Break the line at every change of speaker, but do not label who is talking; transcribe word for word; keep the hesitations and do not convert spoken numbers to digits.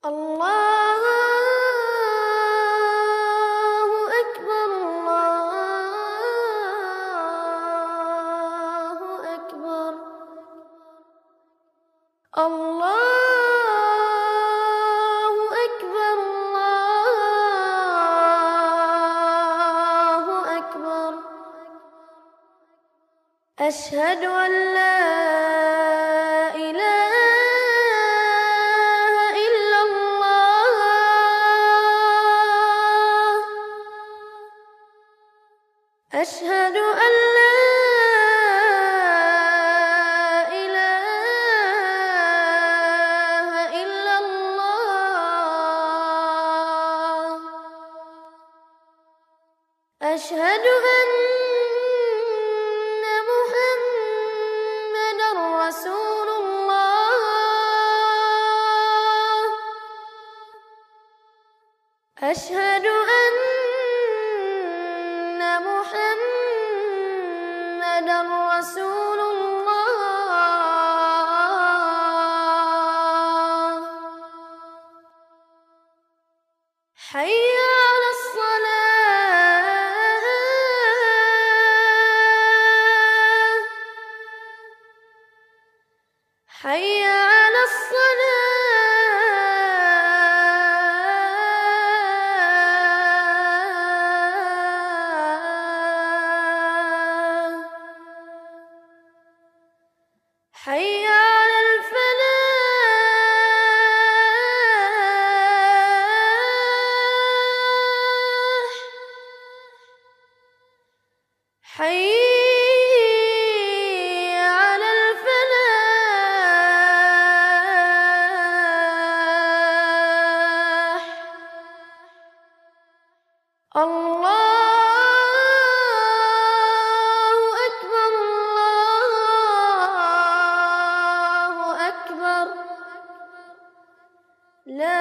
الله أكبر الله أكبر الله أكبر الله أكبر أشهد أن لا إله إلا الله أشهد أن لا إله إلا الله أشهد أن محمدا رسول الله أشهد أن محمدا رسول الله حي على الصلاة حي على الصلاة حي على الفلاح حي على الفلاح الله أكبر الله أكبر لا